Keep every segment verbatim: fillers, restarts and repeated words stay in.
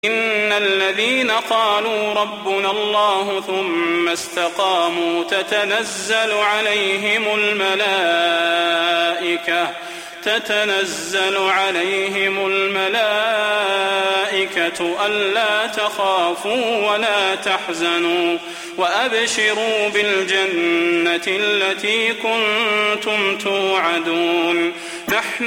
إن الذين قالوا ربنا الله ثم استقاموا تتنزل عليهم الملائكة تتنزل عليهم الملائكة ألا تخافوا ولا تحزنوا وأبشروا بالجنة التي كنتم توعدون نحن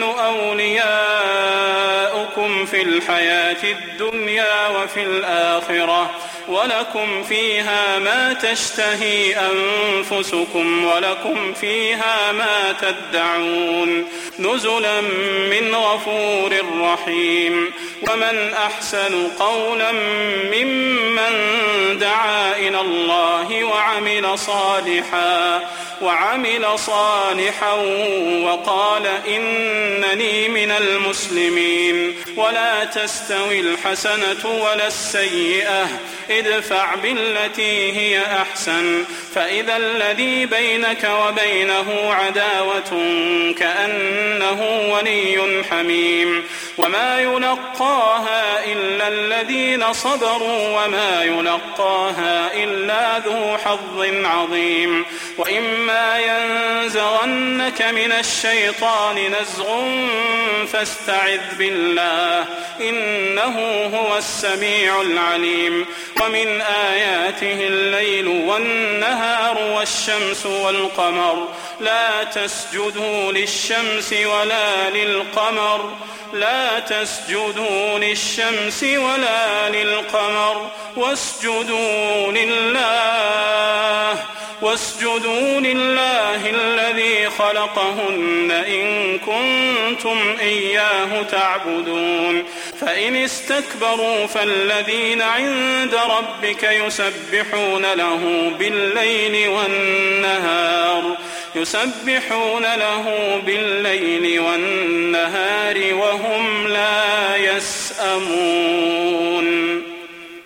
أولياؤكم في الحياة الدنيا وفي الآخرة ولكم فيها ما تشتهي أنفسكم ولكم فيها ما تدعون نزلا من غفور رحيم ومن أحسن قولا ممن دعا إلى الله وعمل صالحا وعمل صالحا وقال إنني من المسلمين ولا تستوي الحسنة ولا السيئة ادفع بالتي هي أحسن فإذا الذي بينك وبينه عداوة كأنه ولي حميم وما يلقاها إلا الذين صبروا وما يلقاها إلا ذو حظ عظيم وإما ينزغنك من الشيطان نزغ فاستعذ بالله إنه هو السميع العليم ومن آياته الليل والنهار والشمس والقمر لا تسجدوا للشمس ولا للقمر لا تسجدوا للشمس ولا للقمر واسجدوا لله واسجدوا لله الذي خلقهن إن كنتم إياه تعبدون فإن استكبروا فالذين عند ربك يسبحون له بالليل والنهار يسبحون له بالليل والنهار وهم لا يسأمون.